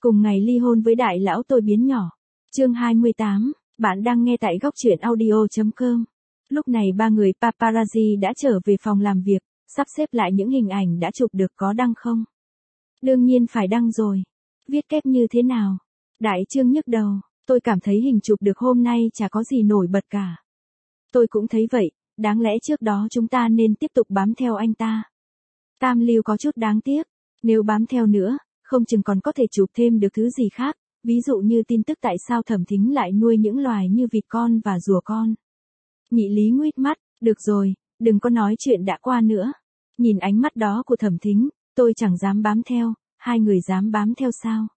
Cùng ngày ly hôn với đại lão tôi biến nhỏ. Chương 28, bạn đang nghe tại góc truyện audio.com. Lúc này ba người paparazzi đã trở về phòng làm việc, sắp xếp lại những hình ảnh đã chụp được có đăng không. Đương nhiên phải đăng rồi. Viết kép như thế nào? Đại Trương nhức đầu, tôi cảm thấy hình chụp được hôm nay chả có gì nổi bật cả. Tôi cũng thấy vậy, đáng lẽ trước đó chúng ta nên tiếp tục bám theo anh ta. Tam Lưu có chút đáng tiếc, nếu bám theo nữa, không chừng còn có thể chụp thêm được thứ gì khác, ví dụ như tin tức tại sao Thẩm Thính lại nuôi những loài như vịt con và rùa con. Nhị Lý nguýt mắt, được rồi, đừng có nói chuyện đã qua nữa. Nhìn ánh mắt đó của Thẩm Thính, tôi chẳng dám bám theo, hai người dám bám theo sao?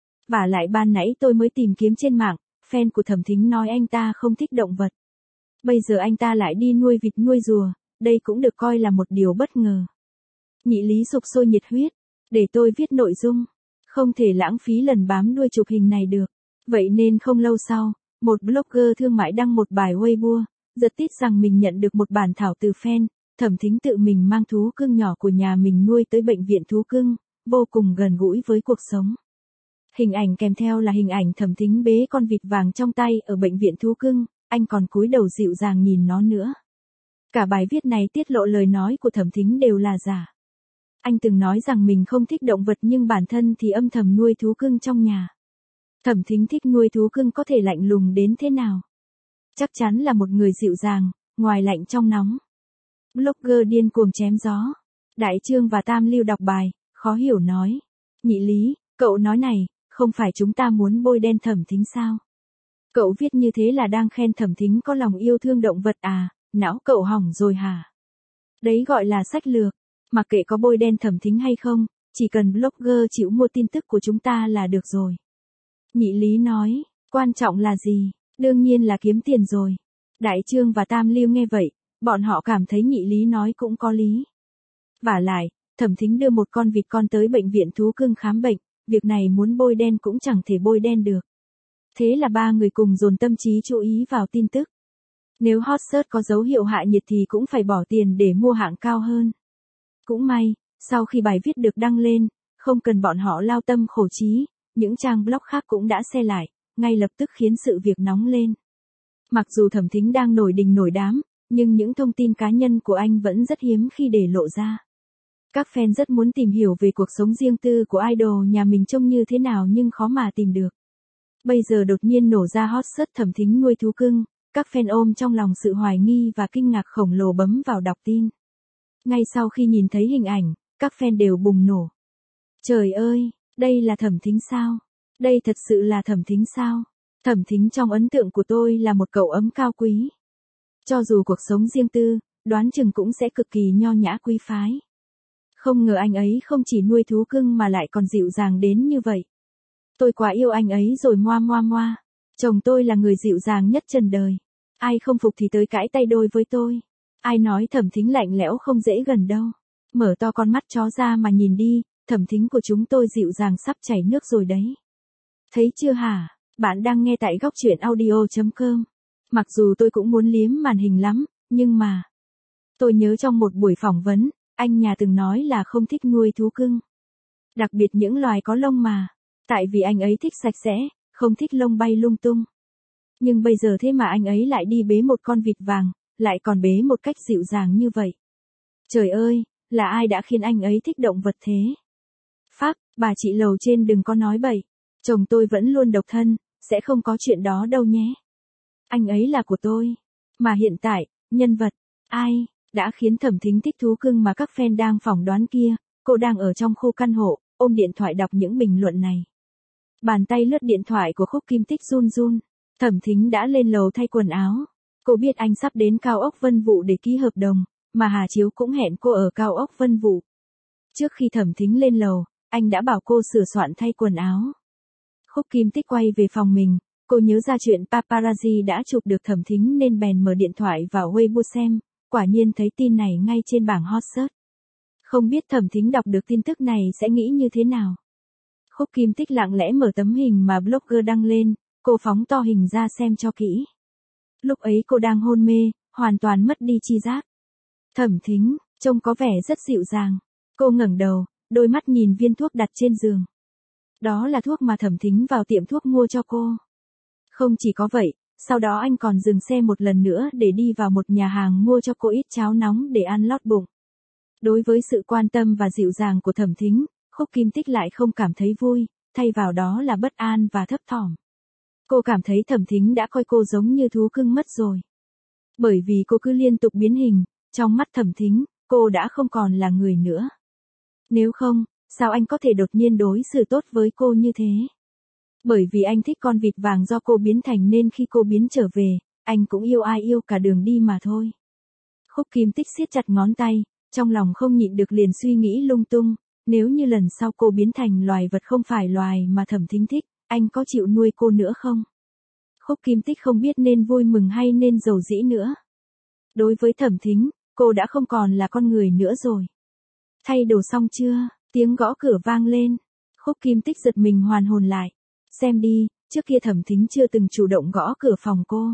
Vả lại ban nãy tôi mới tìm kiếm trên mạng, fan của Thẩm Thính nói anh ta không thích động vật. Bây giờ anh ta lại đi nuôi vịt nuôi rùa, đây cũng được coi là một điều bất ngờ. Nhị Lý sục sôi nhiệt huyết, để tôi viết nội dung, không thể lãng phí lần bám đuôi chụp hình này được. Vậy nên không lâu sau, một blogger thương mại đăng một bài Weibo, giật tít rằng mình nhận được một bản thảo từ fan, Thẩm Thính tự mình mang thú cưng nhỏ của nhà mình nuôi tới bệnh viện thú cưng, vô cùng gần gũi với cuộc sống. Hình ảnh kèm theo là hình ảnh Thẩm Thính bế con vịt vàng trong tay ở bệnh viện thú cưng, anh còn cúi đầu dịu dàng nhìn nó nữa. Cả bài viết này tiết lộ lời nói của Thẩm Thính đều là giả. Anh từng nói rằng mình không thích động vật nhưng bản thân thì âm thầm nuôi thú cưng trong nhà. Thẩm Thính thích nuôi thú cưng có thể lạnh lùng đến thế nào? Chắc chắn là một người dịu dàng, ngoài lạnh trong nóng. Blogger điên cuồng chém gió. Đại Trương và Tam Lưu đọc bài, khó hiểu nói. Nhị Lý, cậu nói này, không phải chúng ta muốn bôi đen Thẩm Thính sao? Cậu viết như thế là đang khen Thẩm Thính có lòng yêu thương động vật à, não cậu hỏng rồi hả? Đấy gọi là sách lược. Mặc kệ có bôi đen Thẩm Thính hay không, chỉ cần blogger chịu mua tin tức của chúng ta là được rồi. Nhị Lý nói, quan trọng là gì? Đương nhiên là kiếm tiền rồi. Đại Trương và Tam Lưu nghe vậy, bọn họ cảm thấy Nhị Lý nói cũng có lý. Vả lại, Thẩm Thính đưa một con vịt con tới bệnh viện thú cưng khám bệnh, việc này muốn bôi đen cũng chẳng thể bôi đen được. Thế là ba người cùng dồn tâm trí chú ý vào tin tức. Nếu hot search có dấu hiệu hạ nhiệt thì cũng phải bỏ tiền để mua hạng cao hơn. Cũng may, sau khi bài viết được đăng lên, không cần bọn họ lao tâm khổ trí, những trang blog khác cũng đã share lại, ngay lập tức khiến sự việc nóng lên. Mặc dù Thẩm Thính đang nổi đình nổi đám, nhưng những thông tin cá nhân của anh vẫn rất hiếm khi để lộ ra. Các fan rất muốn tìm hiểu về cuộc sống riêng tư của idol nhà mình trông như thế nào nhưng khó mà tìm được. Bây giờ đột nhiên nổ ra hot search Thẩm Thính nuôi thú cưng, các fan ôm trong lòng sự hoài nghi và kinh ngạc khổng lồ bấm vào đọc tin. Ngay sau khi nhìn thấy hình ảnh, các fan đều bùng nổ. Trời ơi, đây là Thẩm Thính sao? Đây thật sự là Thẩm Thính sao? Thẩm Thính trong ấn tượng của tôi là một cậu ấm cao quý. Cho dù cuộc sống riêng tư, đoán chừng cũng sẽ cực kỳ nho nhã quý phái. Không ngờ anh ấy không chỉ nuôi thú cưng mà lại còn dịu dàng đến như vậy. Tôi quá yêu anh ấy rồi moa moa moa. Chồng tôi là người dịu dàng nhất trần đời. Ai không phục thì tới cãi tay đôi với tôi. Ai nói Thẩm Thính lạnh lẽo không dễ gần đâu. Mở to con mắt chó ra mà nhìn đi, Thẩm Thính của chúng tôi dịu dàng sắp chảy nước rồi đấy. Thấy chưa hả? Bạn đang nghe tại góc truyện audio.com. Mặc dù tôi cũng muốn liếm màn hình lắm, nhưng mà... Tôi nhớ trong một buổi phỏng vấn, anh nhà từng nói là không thích nuôi thú cưng. Đặc biệt những loài có lông mà. Tại vì anh ấy thích sạch sẽ, không thích lông bay lung tung. Nhưng bây giờ thế mà anh ấy lại đi bế một con vịt vàng, lại còn bế một cách dịu dàng như vậy. Trời ơi, là ai đã khiến anh ấy thích động vật thế? Pháp, bà chị lầu trên đừng có nói bậy. Chồng tôi vẫn luôn độc thân, sẽ không có chuyện đó đâu nhé. Anh ấy là của tôi. Mà hiện tại, nhân vật, ai, đã khiến Thẩm Thính thích thú cưng mà các fan đang phỏng đoán kia, cô đang ở trong khu căn hộ, ôm điện thoại đọc những bình luận này. Bàn tay lướt điện thoại của Khúc Kim Tích run run. Thẩm Thính đã lên lầu thay quần áo. Cô biết anh sắp đến cao ốc Vân Vũ để ký hợp đồng, mà Hà Chiếu cũng hẹn cô ở cao ốc Vân Vũ. Trước khi Thẩm Thính lên lầu, anh đã bảo cô sửa soạn thay quần áo. Khúc Kim Tích quay về phòng mình, cô nhớ ra chuyện paparazzi đã chụp được Thẩm Thính nên bèn mở điện thoại vào Weibo xem, quả nhiên thấy tin này ngay trên bảng hot search. Không biết Thẩm Thính đọc được tin tức này sẽ nghĩ như thế nào. Khúc Kim Tích lặng lẽ mở tấm hình mà blogger đăng lên, cô phóng to hình ra xem cho kỹ. Lúc ấy cô đang hôn mê, hoàn toàn mất đi tri giác. Thẩm Thính, trông có vẻ rất dịu dàng. Cô ngẩng đầu, đôi mắt nhìn viên thuốc đặt trên giường. Đó là thuốc mà Thẩm Thính vào tiệm thuốc mua cho cô. Không chỉ có vậy, sau đó anh còn dừng xe một lần nữa để đi vào một nhà hàng mua cho cô ít cháo nóng để ăn lót bụng. Đối với sự quan tâm và dịu dàng của Thẩm Thính, Khúc Kim Tích lại không cảm thấy vui, thay vào đó là bất an và thấp thỏm. Cô cảm thấy Thẩm Thính đã coi cô giống như thú cưng mất rồi. Bởi vì cô cứ liên tục biến hình, trong mắt Thẩm Thính, cô đã không còn là người nữa. Nếu không, sao anh có thể đột nhiên đối xử tốt với cô như thế? Bởi vì anh thích con vịt vàng do cô biến thành nên khi cô biến trở về, anh cũng yêu ai yêu cả đường đi mà thôi. Khúc Kim Tích siết chặt ngón tay, trong lòng không nhịn được liền suy nghĩ lung tung, nếu như lần sau cô biến thành loài vật không phải loài mà Thẩm Thính thích, anh có chịu nuôi cô nữa không? Khúc Kim Tích không biết nên vui mừng hay nên giàu dĩ nữa. Đối với Thẩm Thính, cô đã không còn là con người nữa rồi. Thay đồ xong chưa? Tiếng gõ cửa vang lên. Khúc Kim Tích giật mình hoàn hồn lại. Xem đi, trước kia Thẩm Thính chưa từng chủ động gõ cửa phòng cô.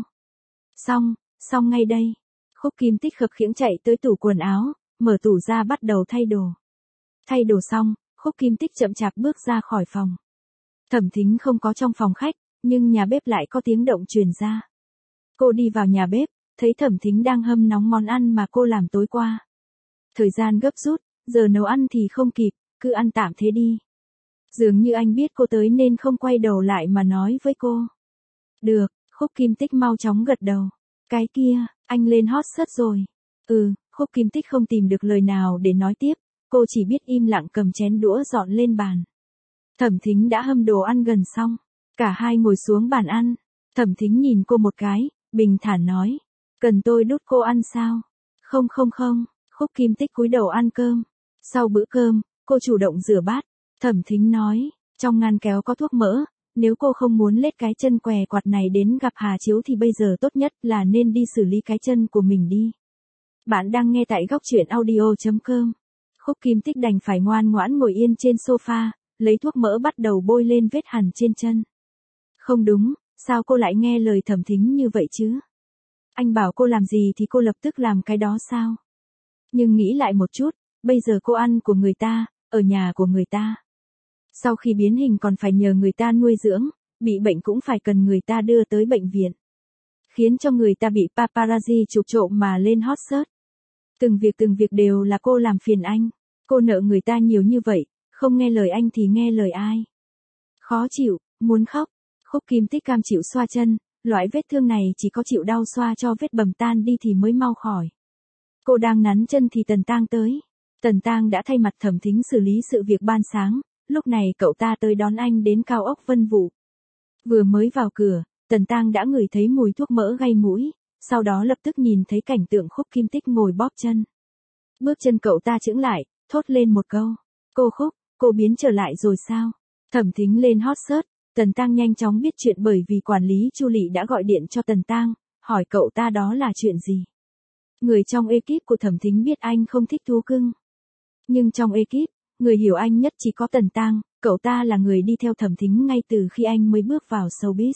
Xong ngay đây. Khúc Kim Tích khập khiễng chạy tới tủ quần áo, mở tủ ra bắt đầu thay đồ. Thay đồ xong, Khúc Kim Tích chậm chạp bước ra khỏi phòng. Thẩm Thính không có trong phòng khách, nhưng nhà bếp lại có tiếng động truyền ra. Cô đi vào nhà bếp, thấy Thẩm Thính đang hâm nóng món ăn mà cô làm tối qua. Thời gian gấp rút, giờ nấu ăn thì không kịp, cứ ăn tạm thế đi. Dường như anh biết cô tới nên không quay đầu lại mà nói với cô. Được, Khúc Kim Tích mau chóng gật đầu. Cái kia, anh lên hot search rồi. Khúc Kim Tích không tìm được lời nào để nói tiếp, cô chỉ biết im lặng cầm chén đũa dọn lên bàn. Thẩm Thính đã hâm đồ ăn gần xong, cả hai ngồi xuống bàn ăn. Thẩm Thính nhìn cô một cái, bình thản nói, cần tôi đút cô ăn sao? Không, Khúc Kim Tích cúi đầu ăn cơm. Sau bữa cơm, cô chủ động rửa bát. Thẩm Thính nói, trong ngăn kéo có thuốc mỡ, nếu cô không muốn lết cái chân què quặt này đến gặp Hà Chiếu thì bây giờ tốt nhất là nên đi xử lý cái chân của mình đi. Bạn đang nghe tại góc truyện audio.com. Khúc Kim Tích đành phải ngoan ngoãn ngồi yên trên sofa, lấy thuốc mỡ bắt đầu bôi lên vết hằn trên chân. Không đúng, sao cô lại nghe lời Thẩm Thính như vậy chứ? Anh bảo cô làm gì thì cô lập tức làm cái đó sao? Nhưng nghĩ lại một chút, bây giờ cô ăn của người ta, ở nhà của người ta. Sau khi biến hình còn phải nhờ người ta nuôi dưỡng, bị bệnh cũng phải cần người ta đưa tới bệnh viện. Khiến cho người ta bị paparazzi chụp trộm mà lên hot search. Từng việc đều là cô làm phiền anh. Cô nợ người ta nhiều như vậy, không nghe lời anh thì nghe lời ai? Khó chịu, muốn khóc. Khúc Kim Tích cam chịu xoa chân, loại vết thương này chỉ có chịu đau xoa cho vết bầm tan đi thì mới mau khỏi. Cô đang nắn chân thì Tần Tang tới. Tần Tang đã thay mặt Thẩm Thính xử lý sự việc ban sáng, lúc này cậu ta tới đón anh đến cao ốc Vân Vũ. Vừa mới vào cửa, Tần Tang đã ngửi thấy mùi thuốc mỡ gây mũi, sau đó lập tức nhìn thấy cảnh tượng Khúc Kim Tích ngồi bóp chân. Bước chân cậu ta chững lại, thốt lên một câu. Cô Khúc, cô biến trở lại rồi sao? Thẩm Thính lên hot search, Tần Tang nhanh chóng biết chuyện bởi vì quản lý Chu Lị đã gọi điện cho Tần Tang, hỏi cậu ta đó là chuyện gì. Người trong ekip của Thẩm Thính biết anh không thích thú cưng. Nhưng trong ekip, người hiểu anh nhất chỉ có Tần Tang, cậu ta là người đi theo Thẩm Thính ngay từ khi anh mới bước vào showbiz.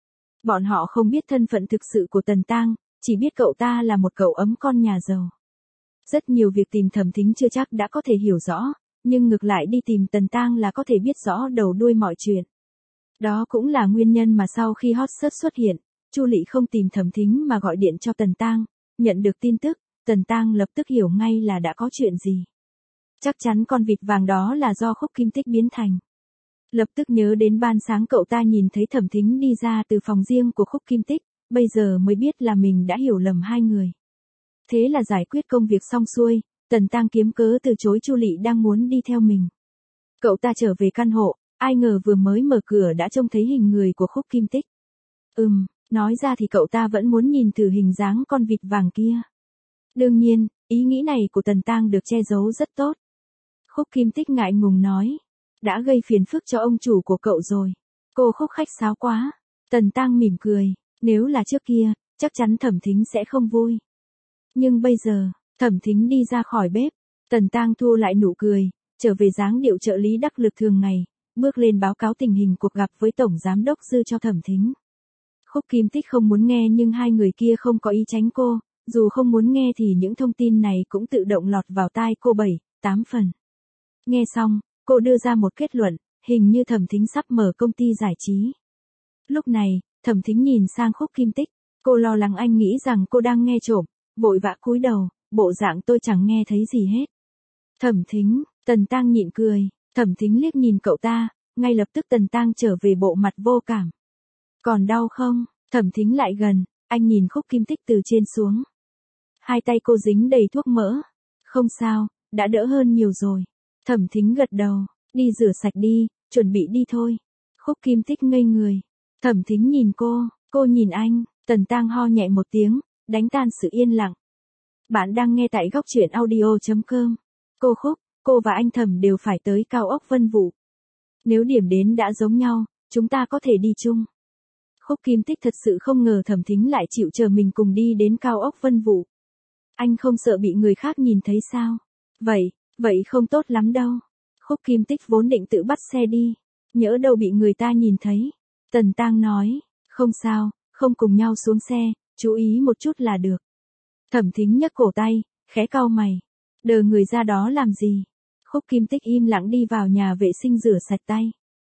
Bọn họ không biết thân phận thực sự của Tần Tang, chỉ biết cậu ta là một cậu ấm con nhà giàu. Rất nhiều việc tìm Thẩm Thính chưa chắc đã có thể hiểu rõ, nhưng ngược lại đi tìm Tần Tang là có thể biết rõ đầu đuôi mọi chuyện. Đó cũng là nguyên nhân mà sau khi hot search xuất hiện, Chu Lị không tìm Thẩm Thính mà gọi điện cho Tần Tang. Nhận được tin tức, Tần Tang lập tức hiểu ngay là đã có chuyện gì. Chắc chắn con vịt vàng đó là do Khúc Kim Tích biến thành. Lập tức nhớ đến ban sáng cậu ta nhìn thấy Thẩm Thính đi ra từ phòng riêng của Khúc Kim Tích, bây giờ mới biết là mình đã hiểu lầm hai người. Thế là giải quyết công việc xong xuôi, Tần Tang kiếm cớ từ chối Chu Lị đang muốn đi theo mình. Cậu ta trở về căn hộ, ai ngờ vừa mới mở cửa đã trông thấy hình người của Khúc Kim Tích. Nói ra thì cậu ta vẫn muốn nhìn thử hình dáng con vịt vàng kia. Đương nhiên, ý nghĩ này của Tần Tang được che giấu rất tốt. Khúc Kim Tích ngại ngùng nói, đã gây phiền phức cho ông chủ của cậu rồi. Cô Khúc khách sáo quá. Tần Tang mỉm cười, nếu là trước kia, chắc chắn Thẩm Thính sẽ không vui. Nhưng bây giờ, Thẩm Thính đi ra khỏi bếp, Tần Tang thu lại nụ cười, trở về dáng điệu trợ lý đắc lực thường ngày, bước lên báo cáo tình hình cuộc gặp với Tổng Giám đốc Dư cho Thẩm Thính. Khúc Kim Tích không muốn nghe nhưng hai người kia không có ý tránh cô, dù không muốn nghe thì những thông tin này cũng tự động lọt vào tai cô 7, 8 phần. Nghe xong, cô đưa ra một kết luận, hình như Thẩm Thính sắp mở công ty giải trí. Lúc này, Thẩm Thính nhìn sang Khúc Kim Tích, cô lo lắng anh nghĩ rằng cô đang nghe trộm, vội vã cúi đầu, bộ dạng tôi chẳng nghe thấy gì hết. Thẩm Thính, Tần Tăng nhịn cười, Thẩm Thính liếc nhìn cậu ta, ngay lập tức Tần Tăng trở về bộ mặt vô cảm. Còn đau không? Thẩm Thính lại gần, anh nhìn Khúc Kim Tích từ trên xuống. Hai tay cô dính đầy thuốc mỡ. Không sao, đã đỡ hơn nhiều rồi. Thẩm Thính gật đầu, đi rửa sạch đi, chuẩn bị đi thôi. Khúc Kim Tích ngây người. Thẩm Thính nhìn cô nhìn anh, Tần Tăng ho nhẹ một tiếng, đánh tan sự yên lặng. Bạn đang nghe tại góc truyện audio.com. Cô Khúc, cô và anh Thẩm đều phải tới cao ốc Vân Vũ. Nếu điểm đến đã giống nhau, chúng ta có thể đi chung. Khúc Kim Tích thật sự không ngờ Thẩm Thính lại chịu chờ mình cùng đi đến cao ốc Vân Vũ. Anh không sợ bị người khác nhìn thấy sao? Vậy không tốt lắm đâu. Khúc Kim Tích vốn định tự bắt xe đi, nhỡ đâu bị người ta nhìn thấy. Tần Tăng nói, không sao, không cùng nhau xuống xe, chú ý một chút là được. Thẩm Thính nhấc cổ tay, khẽ cau mày. Đờ người ra đó làm gì? Khúc Kim Tích im lặng đi vào nhà vệ sinh rửa sạch tay.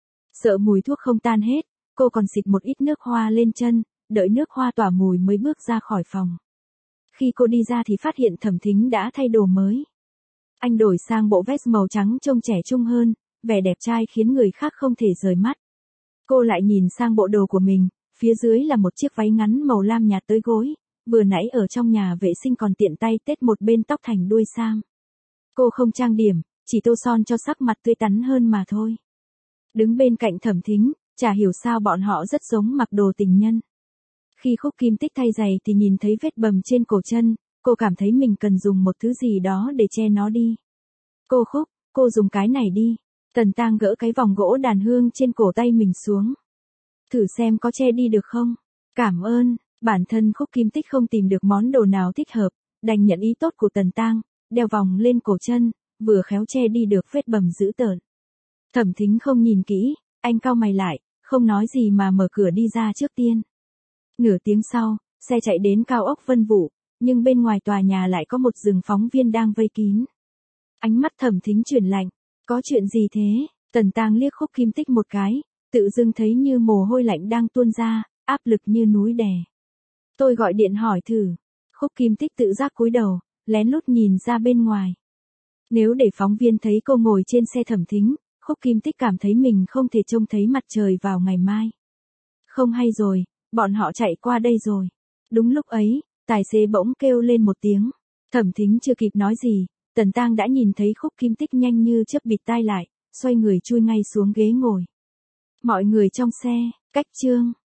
Sợ mùi thuốc không tan hết, cô còn xịt một ít nước hoa lên chân, đợi nước hoa tỏa mùi mới bước ra khỏi phòng. Khi cô đi ra thì phát hiện Thẩm Thính đã thay đồ mới. Anh đổi sang bộ vest màu trắng trông trẻ trung hơn, vẻ đẹp trai khiến người khác không thể rời mắt. Cô lại nhìn sang bộ đồ của mình, phía dưới là một chiếc váy ngắn màu lam nhạt tới gối, vừa nãy ở trong nhà vệ sinh còn tiện tay tết một bên tóc thành đuôi sam. Cô không trang điểm, chỉ tô son cho sắc mặt tươi tắn hơn mà thôi. Đứng bên cạnh Thẩm Thính, chả hiểu sao bọn họ rất giống mặc đồ tình nhân. Khi Khúc Kim Tích thay giày thì nhìn thấy vết bầm trên cổ chân, cô cảm thấy mình cần dùng một thứ gì đó để che nó đi. Cô Khúc, cô dùng cái này đi. Tần Tăng gỡ cái vòng gỗ đàn hương trên cổ tay mình xuống. Thử xem có che đi được không? Cảm ơn. Bản thân Khúc Kim Tích không tìm được món đồ nào thích hợp, đành nhận ý tốt của Tần Tăng, đeo vòng lên cổ chân, vừa khéo che đi được vết bầm dữ tợn. Thẩm Thính không nhìn kỹ, anh cau mày lại, không nói gì mà mở cửa đi ra trước tiên. Nửa tiếng sau, xe chạy đến cao ốc Vân Vũ, nhưng bên ngoài tòa nhà lại có một rừng phóng viên đang vây kín. Ánh mắt Thẩm Thính chuyển lạnh, có chuyện gì thế? Tần Tăng liếc Khúc Kim Tích một cái, tự dưng thấy như mồ hôi lạnh đang tuôn ra, áp lực như núi đè. Tôi gọi điện hỏi thử. Khúc Kim Tích tự giác cúi đầu, lén lút nhìn ra bên ngoài. Nếu để phóng viên thấy cô ngồi trên xe Thẩm Thính, Khúc Kim Tích cảm thấy mình không thể trông thấy mặt trời vào ngày mai. Không hay rồi, bọn họ chạy qua đây rồi. Đúng lúc ấy, tài xế bỗng kêu lên một tiếng. Thẩm Thính chưa kịp nói gì, Tần Tăng đã nhìn thấy Khúc Kim Tích nhanh như chớp bịt tai lại, xoay người chui ngay xuống ghế ngồi. Mọi người trong xe, cách chương.